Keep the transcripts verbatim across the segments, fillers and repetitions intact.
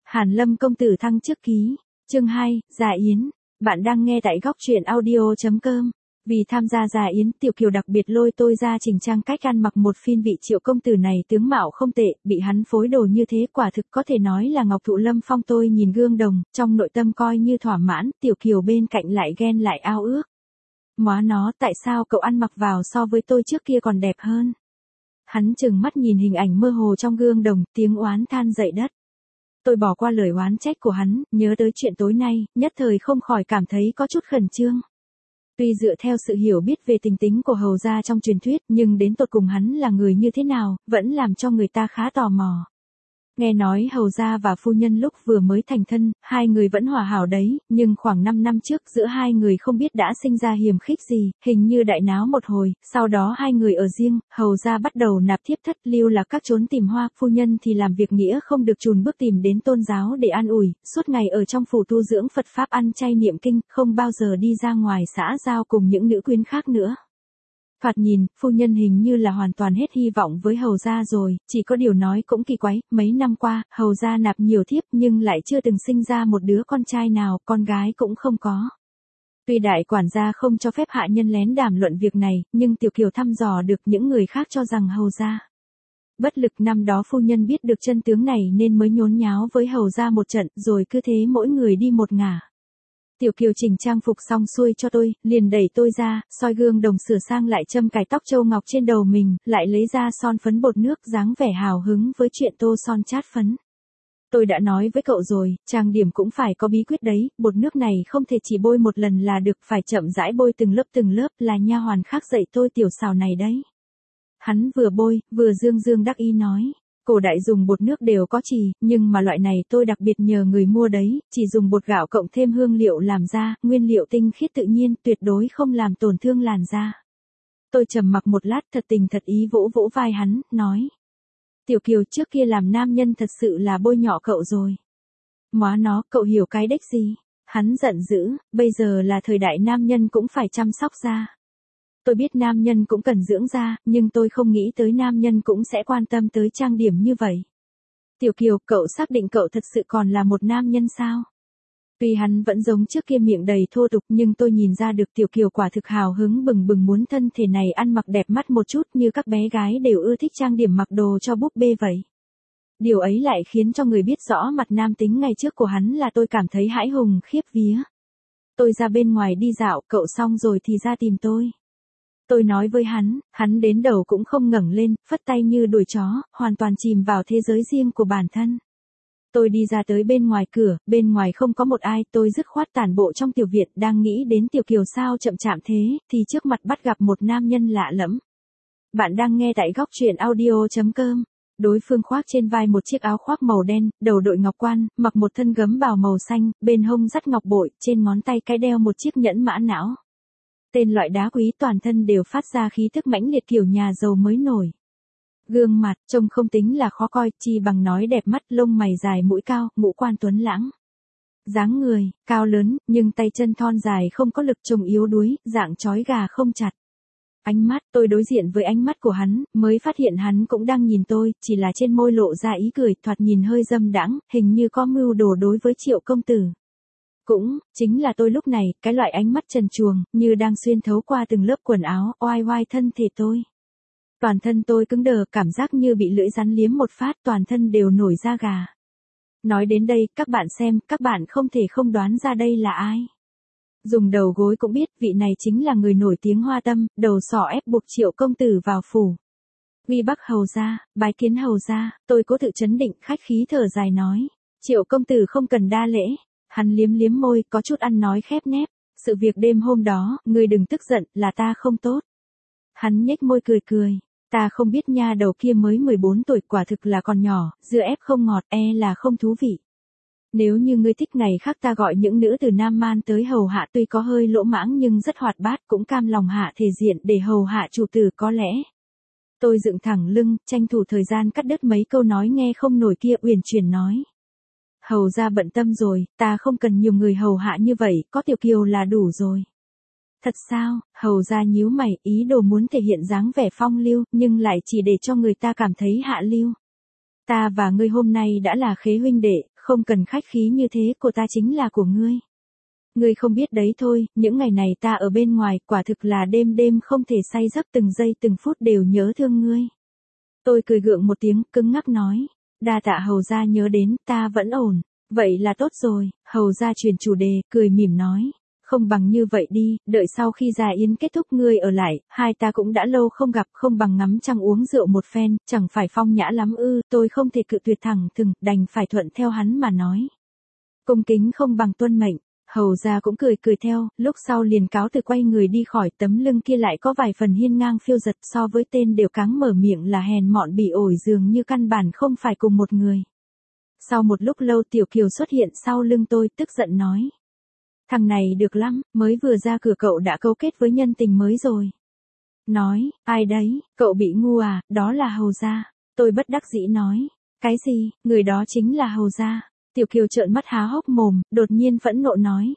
Hàn Lâm công tử thăng chức ký, chương hai, Dạ Yến. Bạn đang nghe tại góc truyện audio chấm com. Vì tham gia Dạ Yến, Tiểu Kiều đặc biệt lôi tôi ra chỉnh trang cách ăn mặc một phiên vị Triệu công tử này tướng mạo không tệ, bị hắn phối đồ như thế quả thực có thể nói là ngọc thụ lâm phong. Tôi nhìn gương đồng, trong nội tâm coi như thỏa mãn, Tiểu Kiều bên cạnh lại ghen lại ao ước. Móa nó, tại sao cậu ăn mặc vào so với tôi trước kia còn đẹp hơn? Hắn trừng mắt nhìn hình ảnh mơ hồ trong gương đồng, tiếng oán than dậy đất. Tôi bỏ qua lời oán trách của hắn, nhớ tới chuyện tối nay, nhất thời không khỏi cảm thấy có chút khẩn trương. Tuy dựa theo sự hiểu biết về tình tính của hầu gia trong truyền thuyết, nhưng đến tột cùng hắn là người như thế nào, vẫn làm cho người ta khá tò mò. Nghe nói hầu gia và phu nhân lúc vừa mới thành thân, hai người vẫn hòa hảo đấy, nhưng khoảng năm năm trước giữa hai người không biết đã sinh ra hiềm khích gì, hình như đại náo một hồi, sau đó hai người ở riêng, hầu gia bắt đầu nạp thiếp thất lưu lạc các trốn tìm hoa, phu nhân thì làm việc nghĩa không được chùn bước tìm đến tôn giáo để an ủi, suốt ngày ở trong phủ tu dưỡng Phật Pháp ăn chay niệm kinh, không bao giờ đi ra ngoài xã giao cùng những nữ quyến khác nữa. Thoạt nhìn, phu nhân hình như là hoàn toàn hết hy vọng với hầu gia rồi, chỉ có điều nói cũng kỳ quái, mấy năm qua, hầu gia nạp nhiều thiếp nhưng lại chưa từng sinh ra một đứa con trai nào, con gái cũng không có. Tuy đại quản gia không cho phép hạ nhân lén đàm luận việc này, nhưng Tiểu Kiều thăm dò được những người khác cho rằng hầu gia bất lực. Năm đó phu nhân biết được chân tướng này nên mới nhốn nháo với hầu gia một trận, rồi cứ thế mỗi người đi một ngả. Tiểu Kiều chỉnh trang phục xong xuôi cho tôi, liền đẩy tôi ra, soi gương đồng sửa sang lại châm cài tóc châu ngọc trên đầu mình, lại lấy ra son phấn bột nước, dáng vẻ hào hứng với chuyện tô son chát phấn. Tôi đã nói với cậu rồi, trang điểm cũng phải có bí quyết đấy, bột nước này không thể chỉ bôi một lần là được, phải chậm rãi bôi từng lớp từng lớp, là nha hoàn khác dạy tôi tiểu xào này đấy. Hắn vừa bôi, vừa dương dương đắc ý nói. Cổ đại dùng bột nước đều có chì, nhưng mà loại này tôi đặc biệt nhờ người mua đấy, chỉ dùng bột gạo cộng thêm hương liệu làm ra, nguyên liệu tinh khiết tự nhiên, tuyệt đối không làm tổn thương làn da. Tôi trầm mặc một lát, thật tình thật ý vỗ vỗ vai hắn, nói. Tiểu Kiều, trước kia làm nam nhân thật sự là bôi nhọ cậu rồi. Móa nó, cậu hiểu cái đếch gì? Hắn giận dữ, bây giờ là thời đại nam nhân cũng phải chăm sóc da. Tôi biết nam nhân cũng cần dưỡng da, nhưng tôi không nghĩ tới nam nhân cũng sẽ quan tâm tới trang điểm như vậy. Tiểu Kiều, cậu xác định cậu thật sự còn là một nam nhân sao? Tuy hắn vẫn giống trước kia miệng đầy thô tục, nhưng tôi nhìn ra được Tiểu Kiều quả thực hào hứng bừng bừng muốn thân thể này ăn mặc đẹp mắt một chút, như các bé gái đều ưa thích trang điểm mặc đồ cho búp bê vậy. Điều ấy lại khiến cho người biết rõ mặt nam tính ngày trước của hắn là tôi cảm thấy hãi hùng khiếp vía. Tôi ra bên ngoài đi dạo, cậu xong rồi thì ra tìm tôi. Tôi nói với hắn, hắn đến đầu cũng không ngẩng lên, phất tay như đuổi chó, hoàn toàn chìm vào thế giới riêng của bản thân. Tôi đi ra tới bên ngoài cửa, bên ngoài không có một ai, tôi dứt khoát tản bộ trong tiểu viện, đang nghĩ đến Tiểu Kiều sao chậm chạp thế, thì trước mặt bắt gặp một nam nhân lạ lẫm. Bạn đang nghe tại góc truyện audio chấm com. Đối phương khoác trên vai một chiếc áo khoác màu đen, đầu đội ngọc quan, mặc một thân gấm bào màu xanh, bên hông dắt ngọc bội, trên ngón tay cái đeo một chiếc nhẫn mã não. Tên loại đá quý, toàn thân đều phát ra khí thức mãnh liệt kiểu nhà giàu mới nổi. Gương mặt, trông không tính là khó coi, chi bằng nói đẹp mắt, lông mày dài mũi cao, ngũ quan tuấn lãng. Dáng người, cao lớn, nhưng tay chân thon dài không có lực, trông yếu đuối, dạng chói gà không chặt. Ánh mắt, tôi đối diện với ánh mắt của hắn, mới phát hiện hắn cũng đang nhìn tôi, chỉ là trên môi lộ ra ý cười, thoạt nhìn hơi dâm đãng, hình như có mưu đồ đối với Triệu công tử. Cũng, chính là tôi lúc này, cái loại ánh mắt trần truồng, như đang xuyên thấu qua từng lớp quần áo, oai oai thân thể tôi. Toàn thân tôi cứng đờ, cảm giác như bị lưỡi rắn liếm một phát, toàn thân đều nổi da gà. Nói đến đây, các bạn xem, các bạn không thể không đoán ra đây là ai. Dùng đầu gối cũng biết, vị này chính là người nổi tiếng Hoa Tâm, đầu sỏ ép buộc Triệu công tử vào phủ. Uy Bắc hầu gia, bái kiến hầu gia, tôi cố tự chấn định, khách khí thở dài nói. Triệu công tử không cần đa lễ. Hắn liếm liếm môi, có chút ăn nói khép nép. Sự việc đêm hôm đó, ngươi đừng tức giận, là ta không tốt. Hắn nhếch môi cười cười. Ta không biết nha, đầu kia mới mười bốn tuổi, quả thực là còn nhỏ, dưa ép không ngọt, e là không thú vị. Nếu như ngươi thích ngày khác ta gọi những nữ từ Nam Man tới hầu hạ, tuy có hơi lỗ mãng nhưng rất hoạt bát, cũng cam lòng hạ thể diện để hầu hạ chủ tử có lẽ. Tôi dựng thẳng lưng, tranh thủ thời gian cắt đứt mấy câu nói nghe không nổi kia, uyển chuyển nói. Hầu gia bận tâm rồi, ta không cần nhiều người hầu hạ như vậy, có Tiểu Kiều là đủ rồi. Thật sao? Hầu gia nhíu mày, ý đồ muốn thể hiện dáng vẻ phong lưu, nhưng lại chỉ để cho người ta cảm thấy hạ lưu. Ta và ngươi hôm nay đã là khế huynh đệ, Không cần khách khí như thế, cô ta chính là của ngươi. Ngươi không biết đấy thôi, những ngày này ta ở bên ngoài, quả thực là đêm đêm không thể say giấc, từng giây từng phút đều nhớ thương ngươi. Tôi cười gượng một tiếng, cứng ngắc nói. Đa tạ hầu gia nhớ đến, ta vẫn ổn. Vậy là tốt rồi, hầu gia chuyển chủ đề, cười mỉm nói. Không bằng như vậy đi, đợi sau khi gia yến kết thúc ngươi ở lại, hai ta cũng đã lâu không gặp, không bằng ngắm trăng uống rượu một phen, chẳng phải phong nhã lắm ư, tôi không thể cự tuyệt thẳng thừng, đành phải thuận theo hắn mà nói. Cung kính không bằng tuân mệnh, hầu gia cũng cười cười theo, lúc sau liền cáo từ quay người đi khỏi, tấm lưng kia lại có vài phần hiên ngang phiêu giật, so với tên đều cáng mở miệng là hèn mọn bị ổi, dường như căn bản không phải cùng một người. Sau một lúc lâu Tiểu Kiều xuất hiện sau lưng tôi, tức giận nói. Thằng này được lắm, mới vừa ra cửa cậu đã cấu kết với nhân tình mới rồi. Nói, ai đấy, cậu bị ngu à, đó là hầu gia. Tôi bất đắc dĩ nói, cái gì, người đó chính là hầu gia. Tiểu Kiều trợn mắt há hốc mồm, đột nhiên phẫn nộ nói.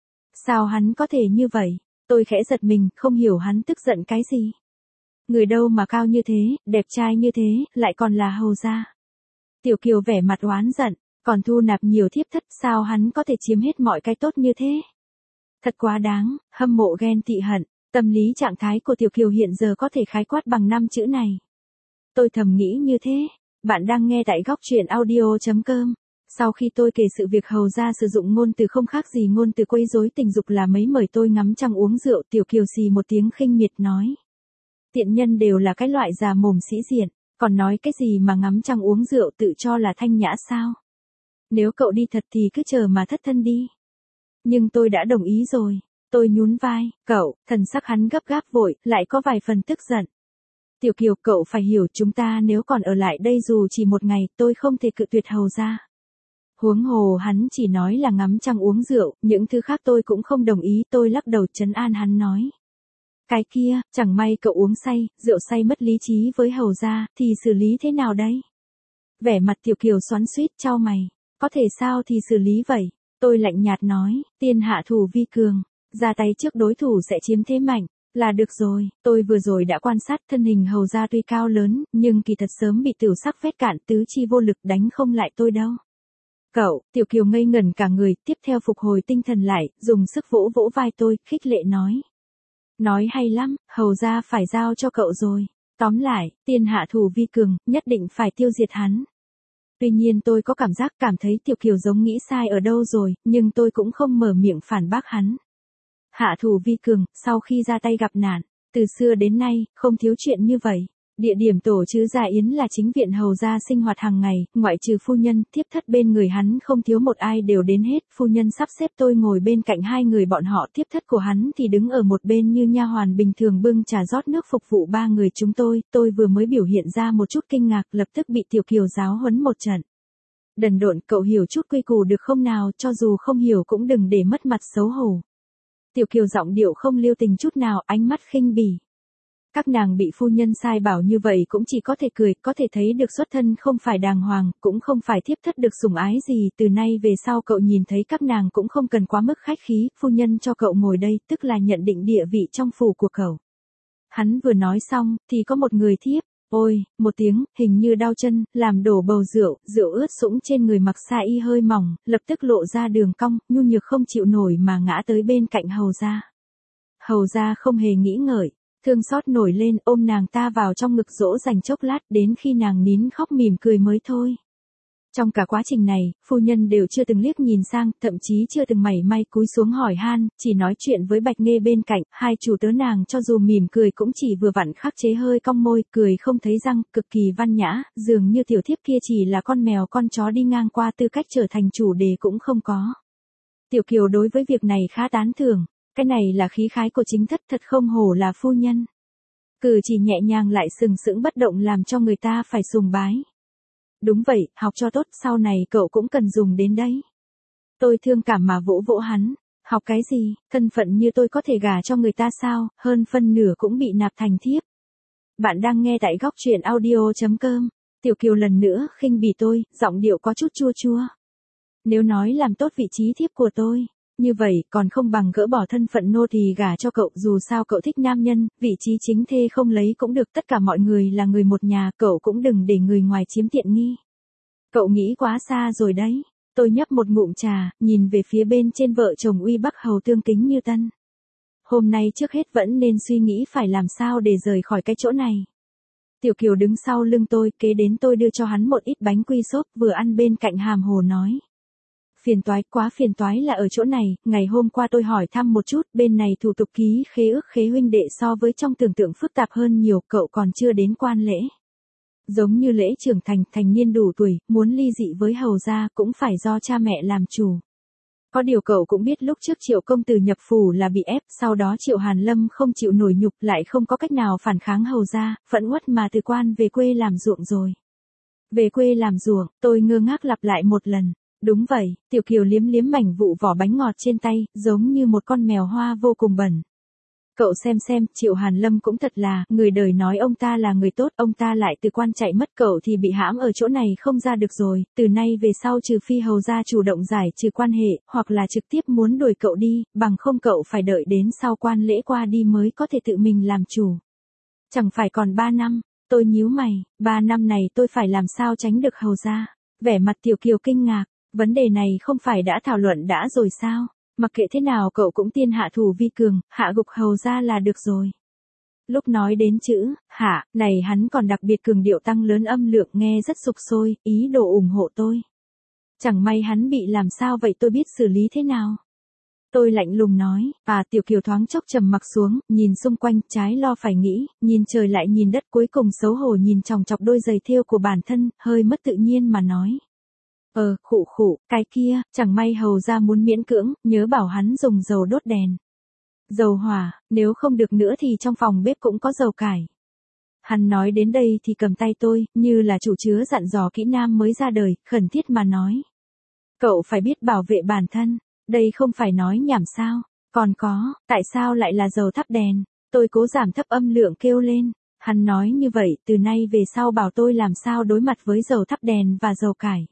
Sao hắn có thể như vậy? Tôi khẽ giật mình, không hiểu hắn tức giận cái gì. Người đâu mà cao như thế, đẹp trai như thế, lại còn là hầu gia. Tiểu Kiều vẻ mặt oán giận, còn thu nạp nhiều thiếp thất, sao hắn có thể chiếm hết mọi cái tốt như thế? Thật quá đáng, hâm mộ ghen tị hận, tâm lý trạng thái của Tiểu Kiều hiện giờ có thể khái quát bằng năm chữ này. Tôi thầm nghĩ như thế, bạn đang nghe tại góc truyện audio chấm com. Sau khi tôi kể sự việc hầu gia sử dụng ngôn từ không khác gì ngôn từ quấy rối tình dục là mấy mời tôi ngắm trăng uống rượu, Tiểu Kiều xì một tiếng khinh miệt nói. Tiện nhân đều là cái loại già mồm sĩ diện, còn nói cái gì mà ngắm trăng uống rượu tự cho là thanh nhã sao? Nếu cậu đi thật thì cứ chờ mà thất thân đi. Nhưng tôi đã đồng ý rồi. Tôi nhún vai, cậu, thần sắc hắn gấp gáp vội, lại có vài phần tức giận. Tiểu Kiều, cậu phải hiểu chúng ta nếu còn ở lại đây dù chỉ một ngày, tôi không thể cự tuyệt hầu gia. Huống hồ hắn chỉ nói là ngắm trăng uống rượu, những thứ khác tôi cũng không đồng ý, tôi lắc đầu trấn an hắn nói. Cái kia, chẳng may cậu uống say, rượu say mất lý trí với hầu gia, thì xử lý thế nào đây? Vẻ mặt Tiểu Kiều xoắn xuýt chau mày. Có thể sao thì xử lý vậy? Tôi lạnh nhạt nói, tiên hạ thủ vi cường, ra tay trước đối thủ sẽ chiếm thế mạnh, là được rồi. Tôi vừa rồi đã quan sát thân hình hầu gia tuy cao lớn, nhưng kỳ thật sớm bị tiểu sắc vét cạn, tứ chi vô lực, đánh không lại tôi đâu. Cậu, Tiểu Kiều ngây ngẩn cả người, tiếp theo phục hồi tinh thần lại, dùng sức vỗ vỗ vai tôi, khích lệ nói. Nói hay lắm, hầu gia phải giao cho cậu rồi. Tóm lại, tiên hạ thủ vi cường, nhất định phải tiêu diệt hắn. Tuy nhiên tôi có cảm giác cảm thấy Tiểu Kiều giống nghĩ sai ở đâu rồi, nhưng tôi cũng không mở miệng phản bác hắn. Hạ thủ vi cường, sau khi ra tay gặp nạn, từ xưa đến nay, không thiếu chuyện như vậy. Địa điểm tổ chức gia yến là chính viện hầu gia sinh hoạt hàng ngày, ngoại trừ phu nhân, thiếp thất bên người hắn không thiếu một ai đều đến hết. Phu nhân sắp xếp tôi ngồi bên cạnh hai người bọn họ, thiếp thất của hắn thì đứng ở một bên như nha hoàn bình thường bưng trà rót nước phục vụ ba người chúng tôi. Tôi vừa mới biểu hiện ra một chút kinh ngạc, lập tức bị Tiểu Kiều giáo huấn một trận. Đần độn, cậu hiểu chút quy củ được không nào, cho dù không hiểu cũng đừng để mất mặt xấu hổ. Tiểu Kiều giọng điệu không lưu tình chút nào, ánh mắt khinh bỉ. Các nàng bị phu nhân sai bảo như vậy cũng chỉ có thể cười, có thể thấy được xuất thân không phải đàng hoàng, cũng không phải thiếp thất được sủng ái gì, từ nay về sau cậu nhìn thấy các nàng cũng không cần quá mức khách khí, phu nhân cho cậu ngồi đây, tức là nhận định địa vị trong phủ của cậu. Hắn vừa nói xong, thì có một người thiếp, ôi, một tiếng, hình như đau chân, làm đổ bầu rượu, rượu ướt sũng trên người mặc sa y hơi mỏng, lập tức lộ ra đường cong, nhu nhược không chịu nổi mà ngã tới bên cạnh hầu gia. Hầu gia không hề nghĩ ngợi. Thương xót nổi lên, ôm nàng ta vào trong ngực dỗ dành chốc lát, đến khi nàng nín khóc mỉm cười mới thôi. Trong cả quá trình này, phu nhân đều chưa từng liếc nhìn sang, thậm chí chưa từng mảy may cúi xuống hỏi han, chỉ nói chuyện với Bạch Nghê bên cạnh, hai chủ tớ nàng cho dù mỉm cười cũng chỉ vừa vặn khắc chế hơi cong môi, cười không thấy răng, cực kỳ văn nhã, dường như tiểu thiếp kia chỉ là con mèo con chó đi ngang qua, tư cách trở thành chủ đề cũng không có. Tiểu Kiều đối với việc này khá tán thưởng. Cái này là khí khái của chính thất, thật không hổ là phu nhân. Cử chỉ nhẹ nhàng lại sừng sững bất động làm cho người ta phải sùng bái. Đúng vậy, học cho tốt, sau này cậu cũng cần dùng đến đấy. Tôi thương cảm mà vỗ vỗ hắn. Học cái gì, thân phận như tôi có thể gả cho người ta sao, hơn phân nửa cũng bị nạp thành thiếp. Bạn đang nghe tại góc truyện audio chấm com. Tiểu Kiều lần nữa khinh bỉ tôi, giọng điệu có chút chua chua. Nếu nói làm tốt vị trí thiếp của tôi, như vậy còn không bằng gỡ bỏ thân phận nô tỳ gả cho cậu, dù sao cậu thích nam nhân, vị trí chính thê không lấy cũng được, tất cả mọi người là người một nhà, cậu cũng đừng để người ngoài chiếm tiện nghi. Cậu nghĩ quá xa rồi đấy. Tôi nhấp một ngụm trà, nhìn về phía bên trên vợ chồng Uy Bắc Hầu tương kính như tân. Hôm nay trước hết vẫn nên suy nghĩ phải làm sao để rời khỏi cái chỗ này. Tiểu Kiều đứng sau lưng tôi, kế đến tôi đưa cho hắn một ít bánh quy xốp vừa ăn bên cạnh hàm hồ nói. Phiền toái, quá phiền toái là ở chỗ này, ngày hôm qua tôi hỏi thăm một chút, bên này thủ tục ký khế ước khế huynh đệ so với trong tưởng tượng phức tạp hơn nhiều, cậu còn chưa đến quan lễ. Giống như lễ trưởng thành, thành niên đủ tuổi, muốn ly dị với hầu gia cũng phải do cha mẹ làm chủ. Có điều cậu cũng biết lúc trước Triệu công tử nhập phủ là bị ép, sau đó Triệu Hàn Lâm không chịu nổi nhục lại không có cách nào phản kháng hầu gia, phẫn uất mà từ quan về quê làm ruộng rồi. Về quê làm ruộng, tôi ngơ ngác lặp lại một lần. Đúng vậy, Tiểu Kiều liếm liếm mảnh vụ vỏ bánh ngọt trên tay, giống như một con mèo hoa vô cùng bẩn. Cậu xem xem, Triệu Hàn Lâm cũng thật là, người đời nói ông ta là người tốt, ông ta lại từ quan chạy mất, cậu thì bị hãm ở chỗ này không ra được rồi, từ nay về sau trừ phi hầu gia chủ động giải trừ quan hệ, hoặc là trực tiếp muốn đuổi cậu đi, bằng không cậu phải đợi đến sau quan lễ qua đi mới có thể tự mình làm chủ. Chẳng phải còn ba năm, tôi nhíu mày, ba năm này tôi phải làm sao tránh được hầu gia. Vẻ mặt Tiểu Kiều kinh ngạc, vấn đề này không phải đã thảo luận đã rồi sao? Mặc kệ thế nào cậu cũng tiên hạ thủ vi cường, hạ gục hầu gia là được rồi. Lúc nói đến chữ, hạ, này hắn còn đặc biệt cường điệu tăng lớn âm lượng nghe rất sục sôi, ý đồ ủng hộ tôi. Chẳng may hắn bị làm sao vậy tôi biết xử lý thế nào. Tôi lạnh lùng nói, à Tiểu Kiều thoáng chốc trầm mặc xuống, nhìn xung quanh, trái lo phải nghĩ, nhìn trời lại nhìn đất cuối cùng xấu hổ nhìn chòng chọc đôi giày thêu của bản thân, hơi mất tự nhiên mà nói. Ờ, khụ khụ, cái kia, chẳng may hầu gia muốn miễn cưỡng, nhớ bảo hắn dùng dầu đốt đèn. Dầu hỏa, nếu không được nữa thì trong phòng bếp cũng có dầu cải. Hắn nói đến đây thì cầm tay tôi, như là chủ chứa dặn dò kỹ nam mới ra đời, khẩn thiết mà nói. Cậu phải biết bảo vệ bản thân, đây không phải nói nhảm sao, còn có, tại sao lại là dầu thắp đèn, tôi cố giảm thấp âm lượng kêu lên. Hắn nói như vậy, từ nay về sau bảo tôi làm sao đối mặt với dầu thắp đèn và dầu cải.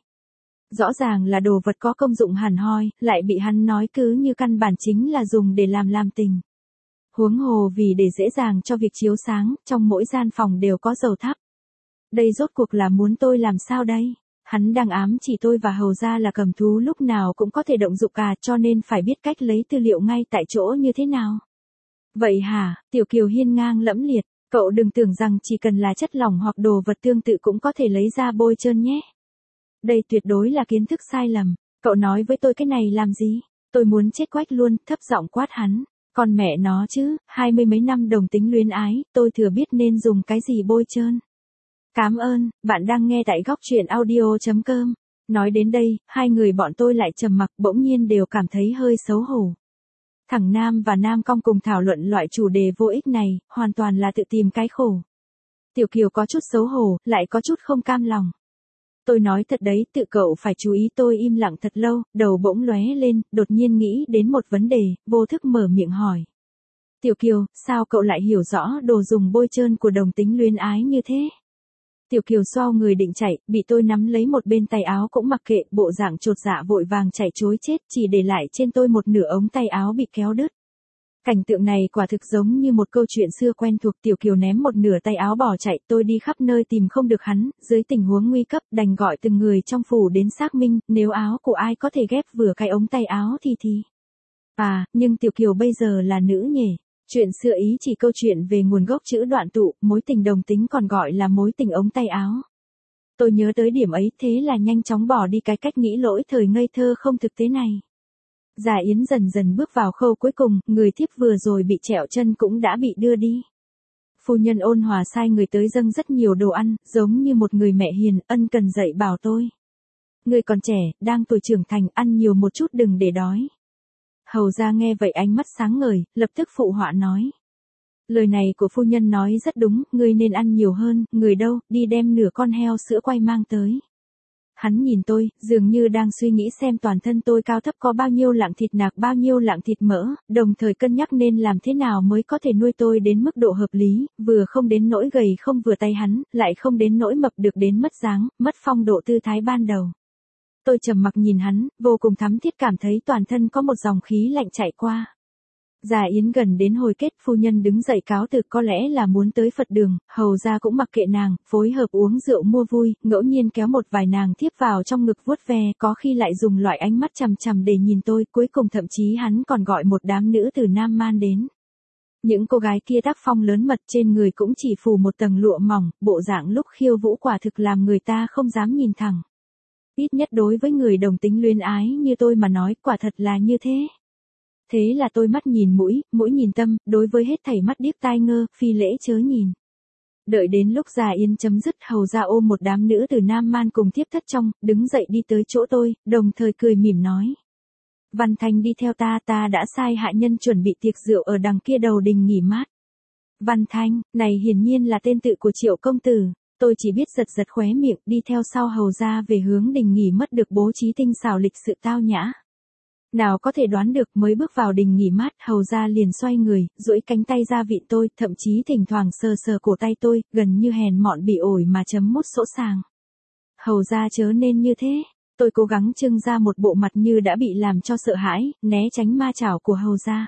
Rõ ràng là đồ vật có công dụng hẳn hoi, lại bị hắn nói cứ như căn bản chính là dùng để làm làm tình. Huống hồ vì để dễ dàng cho việc chiếu sáng, trong mỗi gian phòng đều có dầu thắp. Đây rốt cuộc là muốn tôi làm sao đây? Hắn đang ám chỉ tôi và hầu gia là cầm thú lúc nào cũng có thể động dụng cả cho nên phải biết cách lấy tư liệu ngay tại chỗ như thế nào. Vậy hả, Tiểu Kiều hiên ngang lẫm liệt, cậu đừng tưởng rằng chỉ cần là chất lỏng hoặc đồ vật tương tự cũng có thể lấy ra bôi trơn nhé. Đây tuyệt đối là kiến thức sai lầm, cậu nói với tôi cái này làm gì? Tôi muốn chết quách luôn, thấp giọng quát hắn. Con mẹ nó chứ, hai mươi mấy năm đồng tính luyến ái, tôi thừa biết nên dùng cái gì bôi trơn. Cảm ơn, bạn đang nghe tại góc truyện audio chấm com. Nói đến đây, hai người bọn tôi lại trầm mặc bỗng nhiên đều cảm thấy hơi xấu hổ. Thằng Nam và Nam Cong cùng thảo luận loại chủ đề vô ích này, hoàn toàn là tự tìm cái khổ. Tiểu Kiều có chút xấu hổ, lại có chút không cam lòng. Tôi nói thật đấy, tự cậu phải chú ý. Tôi im lặng thật lâu, đầu bỗng lóe lên, đột nhiên nghĩ đến một vấn đề, vô thức mở miệng hỏi. Tiểu Kiều, sao cậu lại hiểu rõ đồ dùng bôi trơn của đồng tính luyến ái như thế? Tiểu Kiều xoao người định chạy, bị tôi nắm lấy một bên tay áo cũng mặc kệ, bộ dạng chột dạ vội vàng chạy trối chết, chỉ để lại trên tôi một nửa ống tay áo bị kéo đứt. Cảnh tượng này quả thực giống như một câu chuyện xưa quen thuộc. Tiểu Kiều ném một nửa tay áo bỏ chạy, tôi đi khắp nơi tìm không được hắn, dưới tình huống nguy cấp đành gọi từng người trong phủ đến xác minh, nếu áo của ai có thể ghép vừa cái ống tay áo thì thì. À, nhưng Tiểu Kiều bây giờ là nữ nhỉ. Chuyện xưa ý chỉ câu chuyện về nguồn gốc chữ đoạn tụ, mối tình đồng tính còn gọi là mối tình ống tay áo. Tôi nhớ tới điểm ấy, thế là nhanh chóng bỏ đi cái cách nghĩ lỗi thời ngây thơ không thực tế này. Già Yến dần dần bước vào khâu cuối cùng, người thiếp vừa rồi bị trẹo chân cũng đã bị đưa đi. Phu nhân ôn hòa sai người tới dâng rất nhiều đồ ăn, giống như một người mẹ hiền, ân cần dạy bảo tôi. Người còn trẻ, đang tuổi trưởng thành, ăn nhiều một chút đừng để đói. Hầu ra nghe vậy ánh mắt sáng ngời, lập tức phụ họa nói. Lời này của phu nhân nói rất đúng, ngươi nên ăn nhiều hơn, người đâu, đi đem nửa con heo sữa quay mang tới. Hắn nhìn tôi, dường như đang suy nghĩ xem toàn thân tôi cao thấp có bao nhiêu lạng thịt nạc bao nhiêu lạng thịt mỡ, đồng thời cân nhắc nên làm thế nào mới có thể nuôi tôi đến mức độ hợp lý, vừa không đến nỗi gầy không vừa tay hắn, lại không đến nỗi mập được đến mất dáng, mất phong độ tư thái ban đầu. Tôi trầm mặc nhìn hắn, vô cùng thắm thiết cảm thấy toàn thân có một dòng khí lạnh chạy qua. Gia yến gần đến hồi kết, phu nhân đứng dậy cáo từ, có lẽ là muốn tới Phật đường, hầu gia cũng mặc kệ nàng, phối hợp uống rượu mua vui, ngẫu nhiên kéo một vài nàng thiếp vào trong ngực vuốt ve, có khi lại dùng loại ánh mắt chằm chằm để nhìn tôi, cuối cùng thậm chí hắn còn gọi một đám nữ từ Nam Man đến. Những cô gái kia tác phong lớn mật, trên người cũng chỉ phủ một tầng lụa mỏng, bộ dạng lúc khiêu vũ quả thực làm người ta không dám nhìn thẳng. Ít nhất đối với người đồng tính luyến ái như tôi mà nói, quả thật là như thế. Thế là tôi mắt nhìn mũi, mũi nhìn tâm, đối với hết thảy mắt điếc tai ngơ, phi lễ chớ nhìn. Đợi đến lúc Gia yến chấm dứt, hầu gia ôm một đám nữ từ Nam Man cùng tiếp thất trong, đứng dậy đi tới chỗ tôi, đồng thời cười mỉm nói. Văn Thanh đi theo ta, ta đã sai hạ nhân chuẩn bị tiệc rượu ở đằng kia đầu đình nghỉ mát. Văn Thanh, này hiển nhiên là tên tự của Triệu công tử, tôi chỉ biết giật giật khóe miệng, đi theo sau hầu gia về hướng đình nghỉ mất được bố trí tinh xảo lịch sự tao nhã. Nào có thể đoán được, mới bước vào đình nghỉ mát, hầu gia liền xoay người, duỗi cánh tay ra vịn tôi, thậm chí thỉnh thoảng sờ sờ cổ tay tôi, gần như hèn mọn bị ổi mà chấm mút sỗ sàng. Hầu gia chớ nên như thế, tôi cố gắng trưng ra một bộ mặt như đã bị làm cho sợ hãi, né tránh ma chảo của hầu gia.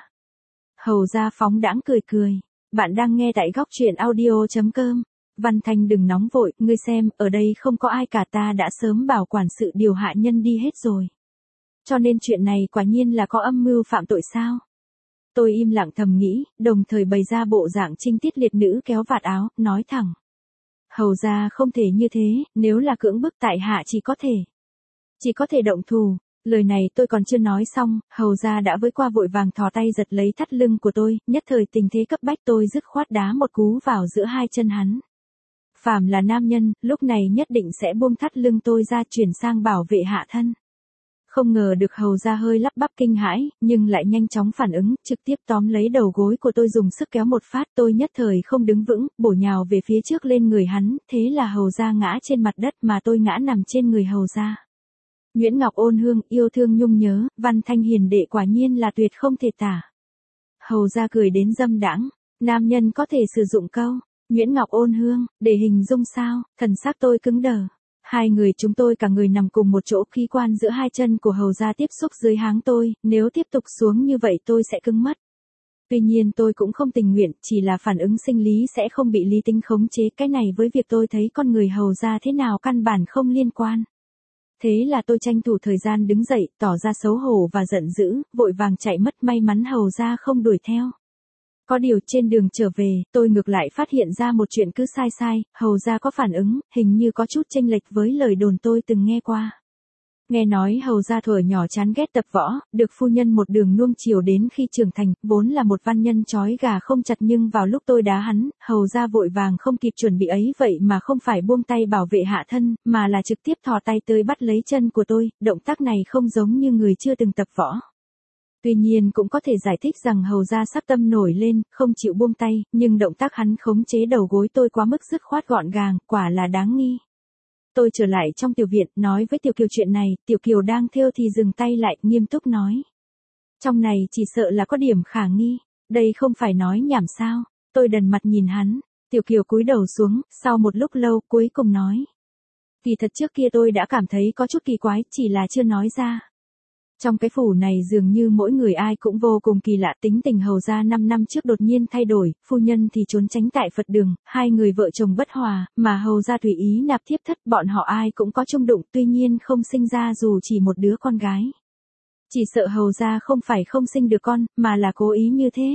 Hầu gia phóng đãng cười cười, bạn đang nghe tại góc truyện audio chấm com. Văn Thanh đừng nóng vội, ngươi xem, ở đây không có ai cả, ta đã sớm bảo quản sự điều hạ nhân đi hết rồi. Cho nên chuyện này quả nhiên là có âm mưu phạm tội sao? Tôi im lặng thầm nghĩ, đồng thời bày ra bộ dạng trinh tiết liệt nữ kéo vạt áo, nói thẳng. Hầu gia không thể như thế, nếu là cưỡng bức tại hạ chỉ có thể. Chỉ có thể động thủ. Lời này tôi còn chưa nói xong, hầu gia đã với qua vội vàng thò tay giật lấy thắt lưng của tôi, nhất thời tình thế cấp bách tôi dứt khoát đá một cú vào giữa hai chân hắn. Phàm là nam nhân, lúc này nhất định sẽ buông thắt lưng tôi ra chuyển sang bảo vệ hạ thân. Không ngờ được hầu gia hơi lắp bắp kinh hãi, nhưng lại nhanh chóng phản ứng, trực tiếp tóm lấy đầu gối của tôi dùng sức kéo một phát, tôi nhất thời không đứng vững, bổ nhào về phía trước lên người hắn, thế là hầu gia ngã trên mặt đất mà tôi ngã nằm trên người hầu gia. Nguyễn Ngọc ôn hương, yêu thương nhung nhớ, Văn Thanh hiền đệ quả nhiên là tuyệt không thể tả. Hầu gia cười đến dâm đãng, nam nhân có thể sử dụng câu, Nguyễn Ngọc ôn hương, để hình dung sao, thần sắc tôi cứng đờ. Hai người chúng tôi cả người nằm cùng một chỗ, khí quan giữa hai chân của hầu gia tiếp xúc dưới háng tôi, nếu tiếp tục xuống như vậy tôi sẽ cứng mất. Tuy nhiên tôi cũng không tình nguyện, chỉ là phản ứng sinh lý sẽ không bị lý tính khống chế, cái này với việc tôi thấy con người hầu gia thế nào căn bản không liên quan. Thế là tôi tranh thủ thời gian đứng dậy, tỏ ra xấu hổ và giận dữ, vội vàng chạy mất, may mắn hầu gia không đuổi theo. Có điều trên đường trở về, tôi ngược lại phát hiện ra một chuyện cứ sai sai, hầu gia có phản ứng, hình như có chút chênh lệch với lời đồn tôi từng nghe qua. Nghe nói hầu gia thuở nhỏ chán ghét tập võ, được phu nhân một đường nuông chiều đến khi trưởng thành, vốn là một văn nhân trói gà không chặt, nhưng vào lúc tôi đá hắn, hầu gia vội vàng không kịp chuẩn bị ấy vậy mà không phải buông tay bảo vệ hạ thân, mà là trực tiếp thò tay tới bắt lấy chân của tôi, động tác này không giống như người chưa từng tập võ. Tuy nhiên cũng có thể giải thích rằng hầu gia sắp tâm nổi lên, không chịu buông tay, nhưng động tác hắn khống chế đầu gối tôi quá mức dứt khoát gọn gàng, quả là đáng nghi. Tôi trở lại trong tiểu viện, nói với Tiểu Kiều chuyện này, Tiểu Kiều đang thêu thì dừng tay lại, nghiêm túc nói. Trong này chỉ sợ là có điểm khả nghi, đây không phải nói nhảm sao, tôi đần mặt nhìn hắn, Tiểu Kiều cúi đầu xuống, sau một lúc lâu cuối cùng nói. Kỳ thật trước kia tôi đã cảm thấy có chút kỳ quái, chỉ là chưa nói ra. Trong cái phủ này dường như mỗi người ai cũng vô cùng kỳ lạ, tính tình hầu gia năm năm trước đột nhiên thay đổi, phu nhân thì trốn tránh tại Phật đường, hai người vợ chồng bất hòa, mà hầu gia tùy ý nạp thiếp thất, bọn họ ai cũng có chung đụng, tuy nhiên không sinh ra dù chỉ một đứa con gái. Chỉ sợ hầu gia không phải không sinh được con, mà là cố ý như thế.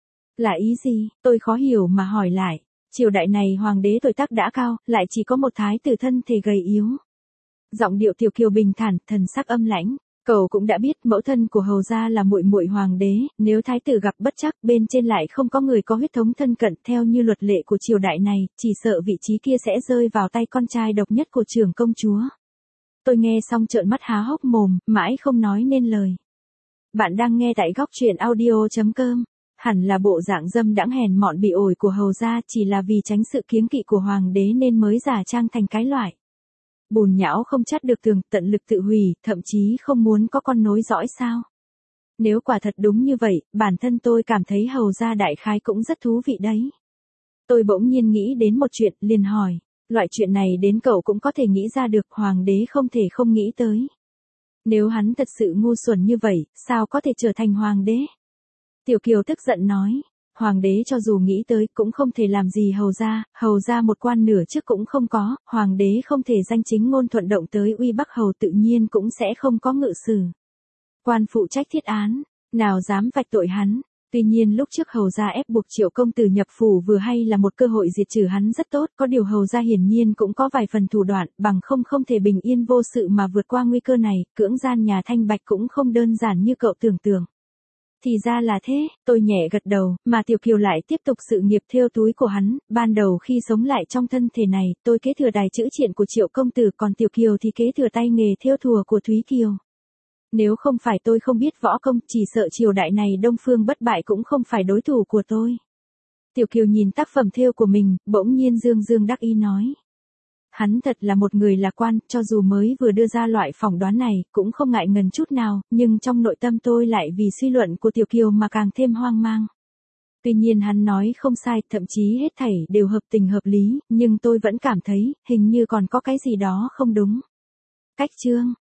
Là ý gì, tôi khó hiểu mà hỏi lại, triều đại này hoàng đế tuổi tác đã cao, lại chỉ có một thái tử thân thể gầy yếu. Giọng điệu Tiểu Kiều bình thản, thần sắc âm lãnh. Cậu cũng đã biết mẫu thân của hầu gia là muội muội hoàng đế, nếu thái tử gặp bất trắc, bên trên lại không có người có huyết thống thân cận, theo như luật lệ của triều đại này, chỉ sợ vị trí kia sẽ rơi vào tay con trai độc nhất của trưởng công chúa. Tôi nghe xong trợn mắt há hốc mồm, mãi không nói nên lời. Bạn đang nghe tại góc truyện audio chấm com. Hẳn là bộ dạng dâm đãng hèn mọn bị ổi của hầu gia, chỉ là vì tránh sự kiêng kỵ của hoàng đế nên mới giả trang thành cái loại bùn nhão không chắt được tường, tận lực tự hủy, thậm chí không muốn có con nối dõi sao. Nếu quả thật đúng như vậy, bản thân tôi cảm thấy hầu gia đại khái cũng rất thú vị đấy. Tôi bỗng nhiên nghĩ đến một chuyện, liền hỏi, loại chuyện này đến cậu cũng có thể nghĩ ra được, hoàng đế không thể không nghĩ tới. Nếu hắn thật sự ngu xuẩn như vậy, sao có thể trở thành hoàng đế? Tiểu Kiều tức giận nói, hoàng đế cho dù nghĩ tới cũng không thể làm gì hầu ra, hầu ra một quan nửa chức cũng không có, hoàng đế không thể danh chính ngôn thuận động tới uy Bắc hầu tự nhiên cũng sẽ không có ngự sử quan phụ trách thiết án, nào dám vạch tội hắn. Tuy nhiên lúc trước hầu gia ép buộc Triệu công tử nhập phủ vừa hay là một cơ hội diệt trừ hắn rất tốt, có điều hầu gia hiển nhiên cũng có vài phần thủ đoạn, bằng không không thể bình yên vô sự mà vượt qua nguy cơ này, cưỡng gian nhà Thanh Bạch cũng không đơn giản như cậu tưởng tượng. Thì ra là thế, tôi nhẹ gật đầu, mà Tiểu Kiều lại tiếp tục sự nghiệp thêu túi của hắn, ban đầu khi sống lại trong thân thể này, tôi kế thừa đài chữ triện của Triệu công tử, còn Tiểu Kiều thì kế thừa tay nghề thêu thùa của Thúy Kiều. Nếu không phải tôi không biết võ công, chỉ sợ triều đại này Đông Phương bất bại cũng không phải đối thủ của tôi. Tiểu Kiều nhìn tác phẩm thêu của mình, bỗng nhiên dương dương đắc ý nói. Hắn thật là một người lạc quan, cho dù mới vừa đưa ra loại phỏng đoán này, cũng không ngại ngần chút nào, nhưng trong nội tâm tôi lại vì suy luận của Tiểu Kiều mà càng thêm hoang mang. Tuy nhiên hắn nói không sai, thậm chí hết thảy đều hợp tình hợp lý, nhưng tôi vẫn cảm thấy, hình như còn có cái gì đó không đúng. Cách chương